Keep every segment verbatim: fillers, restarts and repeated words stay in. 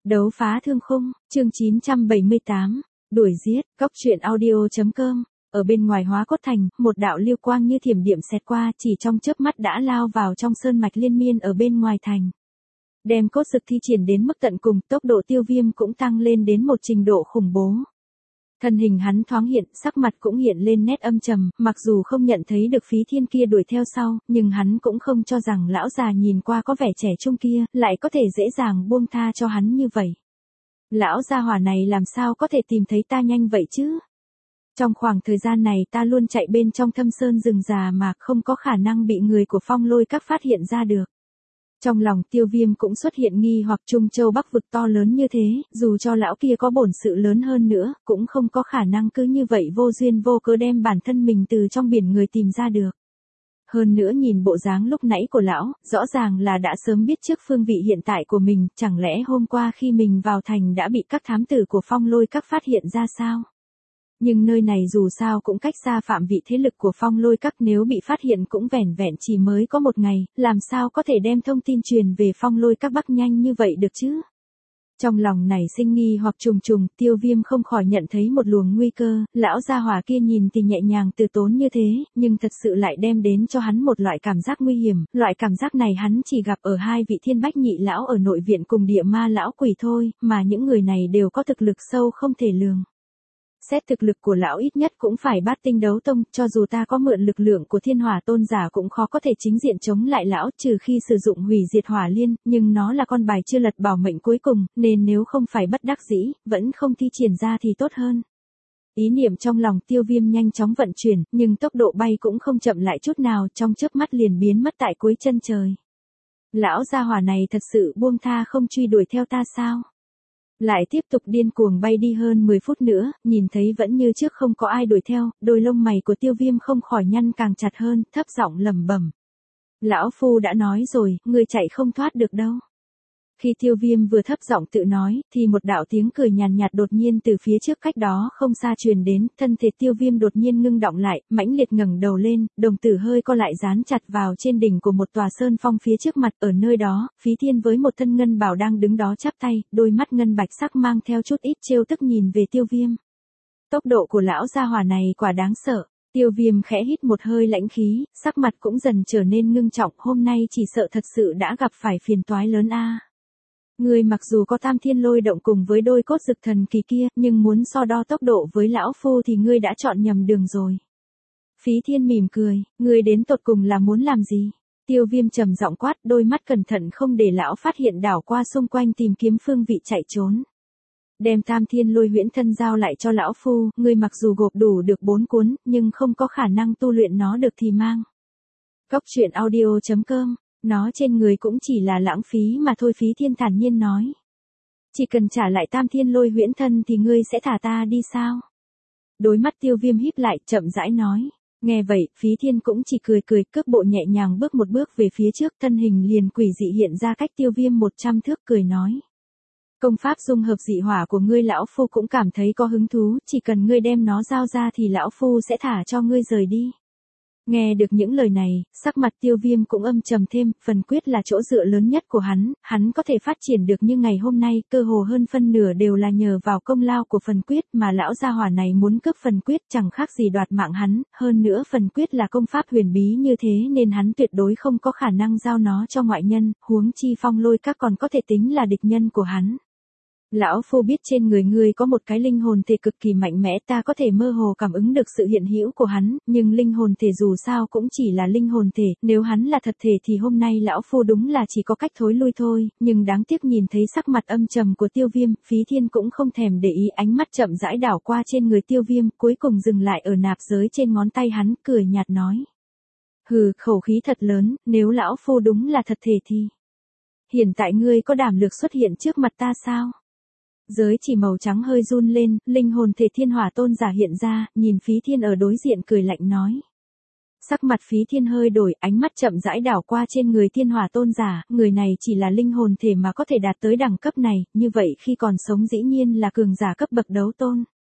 Đấu phá thương khung, chương chín trăm bảy mươi tám, đuổi giết, góc truyện audio.com. Ở bên ngoài Hóa Cốt Thành, một đạo lưu quang như thiểm điện xẹt qua, chỉ trong chớp mắt đã lao vào trong sơn mạch liên miên ở bên ngoài thành. Đem cốt dực thi triển đến mức tận cùng, tốc độ Tiêu Viêm cũng tăng lên đến một trình độ khủng bố. Thân hình hắn thoáng hiện, sắc mặt cũng hiện lên nét âm trầm, mặc dù không nhận thấy được Phí Thiên kia đuổi theo sau, nhưng hắn cũng không cho rằng lão già nhìn qua có vẻ trẻ trung kia, lại có thể dễ dàng buông tha cho hắn như vậy. Lão gia hỏa này làm sao có thể tìm thấy ta nhanh vậy chứ? Trong khoảng thời gian này ta luôn chạy bên trong thâm sơn rừng già mà không có khả năng bị người của Phong Lôi Các phát hiện ra được. Trong lòng Tiêu Viêm cũng xuất hiện nghi hoặc Trung Châu Bắc vực to lớn như thế, dù cho lão kia có bổn sự lớn hơn nữa, cũng không có khả năng cứ như vậy vô duyên vô cớ đem bản thân mình từ trong biển người tìm ra được. Hơn nữa nhìn bộ dáng lúc nãy của lão, rõ ràng là đã sớm biết trước phương vị hiện tại của mình, chẳng lẽ hôm qua khi mình vào thành đã bị các thám tử của Phong Lôi Các phát hiện ra sao? Nhưng nơi này dù sao cũng cách xa phạm vị thế lực của Phong Lôi Các, nếu bị phát hiện cũng vẻn vẹn chỉ mới có một ngày, làm sao có thể đem thông tin truyền về Phong Lôi Các Bắc nhanh như vậy được chứ? Trong lòng nảy sinh nghi hoặc trùng trùng, Tiêu Viêm không khỏi nhận thấy một luồng nguy cơ, lão gia hỏa kia nhìn thì nhẹ nhàng từ tốn như thế, nhưng thật sự lại đem đến cho hắn một loại cảm giác nguy hiểm, loại cảm giác này hắn chỉ gặp ở hai vị thiên bách nhị lão ở nội viện cùng địa ma lão quỷ thôi, mà những người này đều có thực lực sâu không thể lường. Xét thực lực của lão ít nhất cũng phải bát tinh đấu tông, cho dù ta có mượn lực lượng của thiên hỏa tôn giả cũng khó có thể chính diện chống lại lão, trừ khi sử dụng hủy diệt hỏa liên, nhưng nó là con bài chưa lật bảo mệnh cuối cùng, nên nếu không phải bất đắc dĩ, vẫn không thi triển ra thì tốt hơn. Ý niệm trong lòng Tiêu Viêm nhanh chóng vận chuyển, nhưng tốc độ bay cũng không chậm lại chút nào, trong chớp mắt liền biến mất tại cuối chân trời. Lão gia hỏa này thật sự buông tha không truy đuổi theo ta sao? Lại tiếp tục điên cuồng bay đi hơn mười phút nữa, nhìn thấy vẫn như trước không có ai đuổi theo, đôi lông mày của Tiêu Viêm không khỏi nhăn càng chặt hơn, thấp giọng lẩm bẩm. Lão phu đã nói rồi, người chạy không thoát được đâu. Khi Tiêu Viêm vừa thấp giọng tự nói, thì một đạo tiếng cười nhàn nhạt đột nhiên từ phía trước cách đó không xa truyền đến, thân thể Tiêu Viêm đột nhiên ngưng động lại, mãnh liệt ngẩng đầu lên, đồng tử hơi co lại dán chặt vào trên đỉnh của một tòa sơn phong phía trước mặt, ở nơi đó, Phí Thiên với một thân ngân bào đang đứng đó chắp tay, đôi mắt ngân bạch sắc mang theo chút ít trêu tức nhìn về Tiêu Viêm. Tốc độ của lão gia hỏa này quả đáng sợ. Tiêu Viêm khẽ hít một hơi lãnh khí, sắc mặt cũng dần trở nên ngưng trọng, hôm nay chỉ sợ thật sự đã gặp phải phiền toái lớn a. Ngươi mặc dù có tam thiên lôi động cùng với đôi cốt dực thần kỳ kia, nhưng muốn so đo tốc độ với lão phu thì ngươi đã chọn nhầm đường rồi. Phí Thiên mỉm cười, ngươi đến tột cùng là muốn làm gì? Tiêu Viêm trầm giọng quát, đôi mắt cẩn thận không để lão phát hiện đảo qua xung quanh tìm kiếm phương vị chạy trốn. Đem tam thiên lôi huyễn thân giao lại cho lão phu, ngươi mặc dù gộp đủ được bốn cuốn, nhưng không có khả năng tu luyện nó được thì mang. Góc truyện audio.com. Nó trên người cũng chỉ là lãng phí mà thôi, Phí Thiên thản nhiên nói. Chỉ cần trả lại tam thiên lôi huyễn thân thì ngươi sẽ thả ta đi sao? Đôi mắt Tiêu Viêm híp lại, chậm rãi nói. Nghe vậy, Phí Thiên cũng chỉ cười cười, cước bộ nhẹ nhàng bước một bước về phía trước, thân hình liền quỷ dị hiện ra cách Tiêu Viêm một trăm thước, cười nói. Công pháp dung hợp dị hỏa của ngươi lão phu cũng cảm thấy có hứng thú, chỉ cần ngươi đem nó giao ra thì lão phu sẽ thả cho ngươi rời đi. Nghe được những lời này, sắc mặt Tiêu Viêm cũng âm trầm thêm, phần quyết là chỗ dựa lớn nhất của hắn, hắn có thể phát triển được như ngày hôm nay, cơ hồ hơn phân nửa đều là nhờ vào công lao của phần quyết, mà lão gia hỏa này muốn cướp phần quyết chẳng khác gì đoạt mạng hắn, hơn nữa phần quyết là công pháp huyền bí như thế nên hắn tuyệt đối không có khả năng giao nó cho ngoại nhân, huống chi Phong Lôi Các còn có thể tính là địch nhân của hắn. Lão phu biết trên người ngươi có một cái linh hồn thể cực kỳ mạnh mẽ, ta có thể mơ hồ cảm ứng được sự hiện hữu của hắn, nhưng linh hồn thể dù sao cũng chỉ là linh hồn thể, nếu hắn là thật thể thì hôm nay lão phu đúng là chỉ có cách thối lui thôi, nhưng đáng tiếc nhìn thấy sắc mặt âm trầm của Tiêu Viêm, Phí Thiên cũng không thèm để ý, ánh mắt chậm rãi đảo qua trên người Tiêu Viêm, cuối cùng dừng lại ở nạp giới trên ngón tay hắn, cười nhạt nói. Hừ, khẩu khí thật lớn, nếu lão phu đúng là thật thể thì... Hiện tại ngươi có đảm lực xuất hiện trước mặt ta sao? Giới chỉ màu trắng hơi run lên, linh hồn thể thiên hỏa tôn giả hiện ra, nhìn Phí Thiên ở đối diện cười lạnh nói. Sắc mặt Phí Thiên hơi đổi, ánh mắt chậm rãi đảo qua trên người thiên hỏa tôn giả, người này chỉ là linh hồn thể mà có thể đạt tới đẳng cấp này, như vậy khi còn sống dĩ nhiên là cường giả cấp bậc đấu tôn.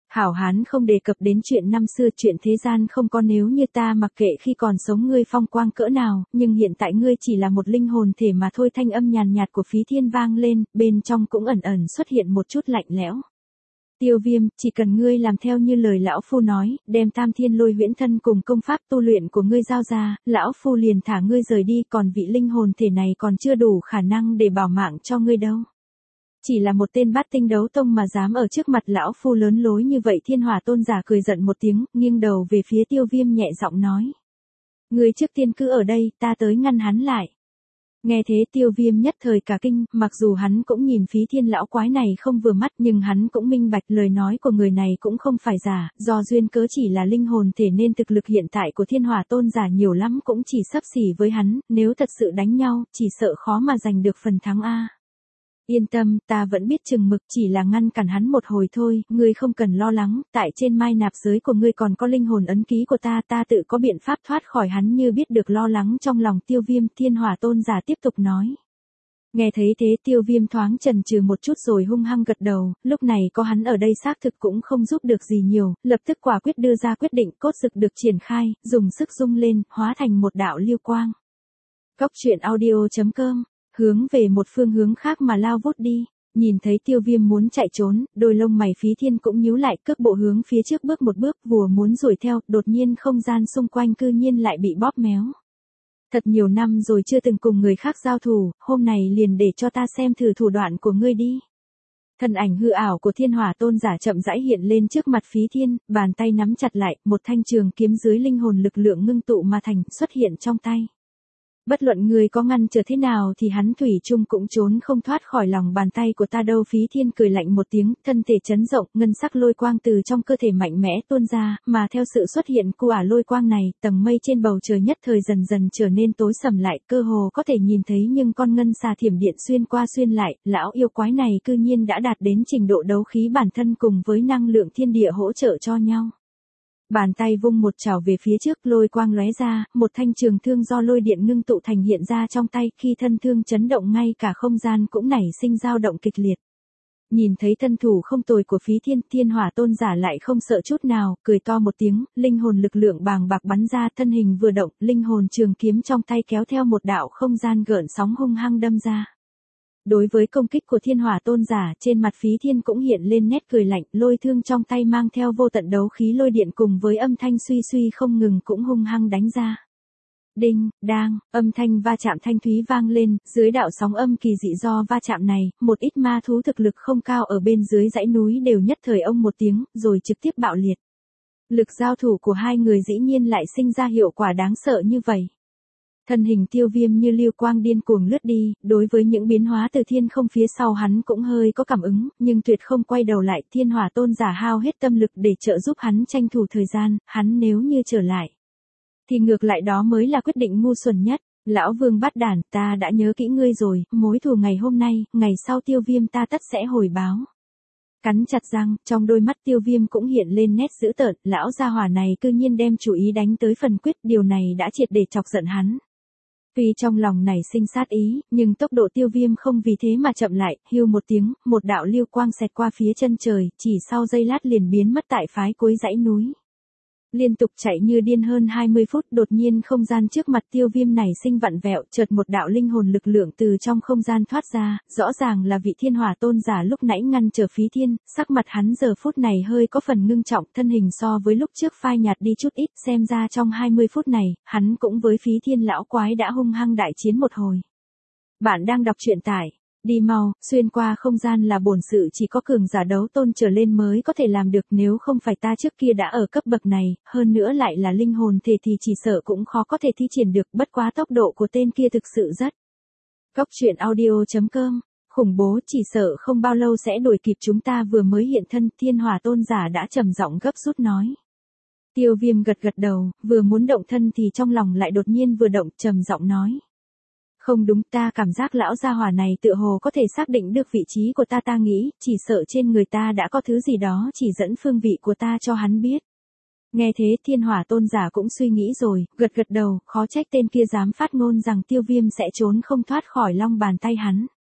Hảo hán không đề cập đến chuyện năm xưa, chuyện thế gian không có nếu như, ta mặc kệ khi còn sống ngươi phong quang cỡ nào, nhưng hiện tại ngươi chỉ là một linh hồn thể mà thôi. Thanh âm nhàn nhạt của Phí Thiên vang lên, bên trong cũng ẩn ẩn xuất hiện một chút lạnh lẽo. Tiêu Viêm, chỉ cần ngươi làm theo như lời lão phu nói, đem Tam Thiên Lôi Huyễn Thân cùng công pháp tu luyện của ngươi giao ra, lão phu liền thả ngươi rời đi, còn vị linh hồn thể này còn chưa đủ khả năng để bảo mạng cho ngươi đâu. Chỉ là một tên bát tinh đấu tông mà dám ở trước mặt lão phu lớn lối như vậy. Thiên Hỏa Tôn giả cười giận một tiếng, nghiêng đầu về phía Tiêu Viêm nhẹ giọng nói. Ngươi trước tiên cứ ở đây, ta tới ngăn hắn lại. Nghe thế Tiêu Viêm nhất thời cả kinh, mặc dù hắn cũng nhìn Phí Thiên lão quái này không vừa mắt, nhưng hắn cũng minh bạch lời nói của người này cũng không phải giả, do duyên cớ chỉ là linh hồn thể nên thực lực hiện tại của Thiên Hỏa Tôn giả nhiều lắm cũng chỉ xấp xỉ với hắn, nếu thật sự đánh nhau, chỉ sợ khó mà giành được phần thắng a. Yên tâm, ta vẫn biết chừng mực, chỉ là ngăn cản hắn một hồi thôi, ngươi không cần lo lắng, tại trên mai nạp giới của ngươi còn có linh hồn ấn ký của ta, ta tự có biện pháp thoát khỏi hắn. Như biết được lo lắng trong lòng Tiêu Viêm, Thiên Hỏa Tôn giả tiếp tục nói. Nghe thấy thế Tiêu Viêm thoáng chần chừ một chút rồi hung hăng gật đầu, lúc này có hắn ở đây xác thực cũng không giúp được gì nhiều, lập tức quả quyết đưa ra quyết định. Cốt dực được triển khai, dùng sức rung lên, hóa thành một đạo lưu quang. Cốc truyện audio chấm com hướng về một phương hướng khác mà lao vút đi. Nhìn thấy Tiêu Viêm muốn chạy trốn, đôi lông mày Phí Thiên cũng nhíu lại, cước bộ hướng phía trước bước một bước, vùa muốn đuổi theo, đột nhiên không gian xung quanh cư nhiên lại bị bóp méo. Thật nhiều năm rồi chưa từng cùng người khác giao thủ, hôm này liền để cho ta xem thử thủ đoạn của ngươi đi. Thân ảnh hư ảo của Thiên Hỏa Tôn giả chậm rãi hiện lên trước mặt Phí Thiên, bàn tay nắm chặt lại, một thanh trường kiếm dưới linh hồn lực lượng ngưng tụ mà thành, xuất hiện trong tay. Bất luận người có ngăn trở thế nào thì hắn thủy chung cũng trốn không thoát khỏi lòng bàn tay của ta đâu. Phí Thiên cười lạnh một tiếng, thân thể chấn rộng, ngân sắc lôi quang từ trong cơ thể mạnh mẽ tuôn ra, mà theo sự xuất hiện của ả lôi quang này, tầng mây trên bầu trời nhất thời dần dần trở nên tối sầm lại, cơ hồ có thể nhìn thấy nhưng con ngân xà thiểm điện xuyên qua xuyên lại. Lão yêu quái này cư nhiên đã đạt đến trình độ đấu khí bản thân cùng với năng lượng thiên địa hỗ trợ cho nhau. Bàn tay vung một chảo về phía trước, lôi quang lóe ra, một thanh trường thương do lôi điện ngưng tụ thành hiện ra trong tay, khi thân thương chấn động ngay cả không gian cũng nảy sinh dao động kịch liệt. Nhìn thấy thân thủ không tồi của Phí Thiên, Thiên Hỏa Tôn giả lại không sợ chút nào, cười to một tiếng, linh hồn lực lượng bàng bạc bắn ra, thân hình vừa động, linh hồn trường kiếm trong tay kéo theo một đạo không gian gợn sóng hung hăng đâm ra. Đối với công kích của Thiên Hỏa Tôn giả, trên mặt Phí Thiên cũng hiện lên nét cười lạnh, lôi thương trong tay mang theo vô tận đấu khí lôi điện cùng với âm thanh suy suy không ngừng cũng hung hăng đánh ra. Đinh, đang, âm thanh va chạm thanh thúy vang lên, dưới đạo sóng âm kỳ dị do va chạm này, một ít ma thú thực lực không cao ở bên dưới dãy núi đều nhất thời ông một tiếng, rồi trực tiếp bạo liệt. Lực giao thủ của hai người dĩ nhiên lại sinh ra hiệu quả đáng sợ như vậy. Thân hình Tiêu Viêm như lưu quang điên cuồng lướt đi, đối với những biến hóa từ thiên không phía sau hắn cũng hơi có cảm ứng, nhưng tuyệt không quay đầu lại. Thiên Hỏa Tôn giả hao hết tâm lực để trợ giúp hắn tranh thủ thời gian, hắn nếu như trở lại, thì ngược lại đó mới là quyết định ngu xuẩn nhất. Lão Vương Bát Đản, ta đã nhớ kỹ ngươi rồi, mối thù ngày hôm nay, ngày sau Tiêu Viêm ta tất sẽ hồi báo. Cắn chặt răng, trong đôi mắt Tiêu Viêm cũng hiện lên nét dữ tợn, lão gia hỏa này cư nhiên đem chủ ý đánh tới phần quyết, điều này đã triệt để chọc giận hắn. Tuy trong lòng nảy sinh sát ý, nhưng tốc độ Tiêu Viêm không vì thế mà chậm lại, hưu một tiếng, một đạo lưu quang xẹt qua phía chân trời, chỉ sau giây lát liền biến mất tại phái cuối dãy núi. Liên tục chạy như điên hơn hai mươi phút, đột nhiên không gian trước mặt Tiêu Viêm nảy sinh vặn vẹo, chợt một đạo linh hồn lực lượng từ trong không gian thoát ra, rõ ràng là vị Thiên Hỏa Tôn giả lúc nãy ngăn trở Phí Thiên, sắc mặt hắn giờ phút này hơi có phần ngưng trọng, thân hình so với lúc trước phai nhạt đi chút ít, xem ra trong hai mươi phút này, hắn cũng với Phí Thiên lão quái đã hung hăng đại chiến một hồi. Bạn đang đọc truyện tại Đi mau, xuyên qua không gian là bổn sự chỉ có cường giả đấu tôn trở lên mới có thể làm được, nếu không phải ta trước kia đã ở cấp bậc này, hơn nữa lại là linh hồn thể thì chỉ sợ cũng khó có thể thi triển được, bất quá tốc độ của tên kia thực sự rất. Cốc truyện audio chấm com, khủng bố, chỉ sợ không bao lâu sẽ đuổi kịp chúng ta. Vừa mới hiện thân, Thiên Hỏa Tôn giả đã trầm giọng gấp rút nói. Tiêu Viêm gật gật đầu, vừa muốn động thân thì trong lòng lại đột nhiên vừa động, trầm giọng nói. Không đúng, ta cảm giác lão gia hỏa này tựa hồ có thể xác định được vị trí của ta, ta nghĩ, chỉ sợ trên người ta đã có thứ gì đó chỉ dẫn phương vị của ta cho hắn biết. Nghe thế Thiên Hỏa Tôn giả cũng suy nghĩ rồi, gật gật đầu, khó trách tên kia dám phát ngôn rằng Tiêu Viêm sẽ trốn không thoát khỏi long bàn tay hắn.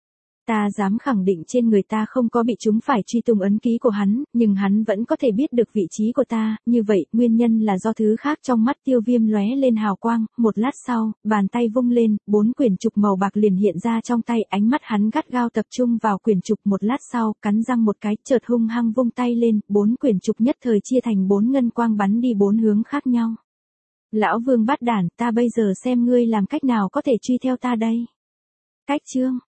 Ta dám khẳng định trên người ta không có bị chúng phải truy tung ấn ký của hắn, nhưng hắn vẫn có thể biết được vị trí của ta, như vậy, nguyên nhân là do thứ khác trong mắt Tiêu Viêm lóe lên hào quang, một lát sau, bàn tay vung lên, bốn quyển trục màu bạc liền hiện ra trong tay, ánh mắt hắn gắt gao tập trung vào quyển trục, một lát sau, cắn răng một cái, chợt hung hăng vung tay lên, bốn quyển trục nhất thời chia thành bốn ngân quang bắn đi bốn hướng khác nhau. Lão Vương bát đản, ta bây giờ xem ngươi làm cách nào có thể truy theo ta đây. Cách chương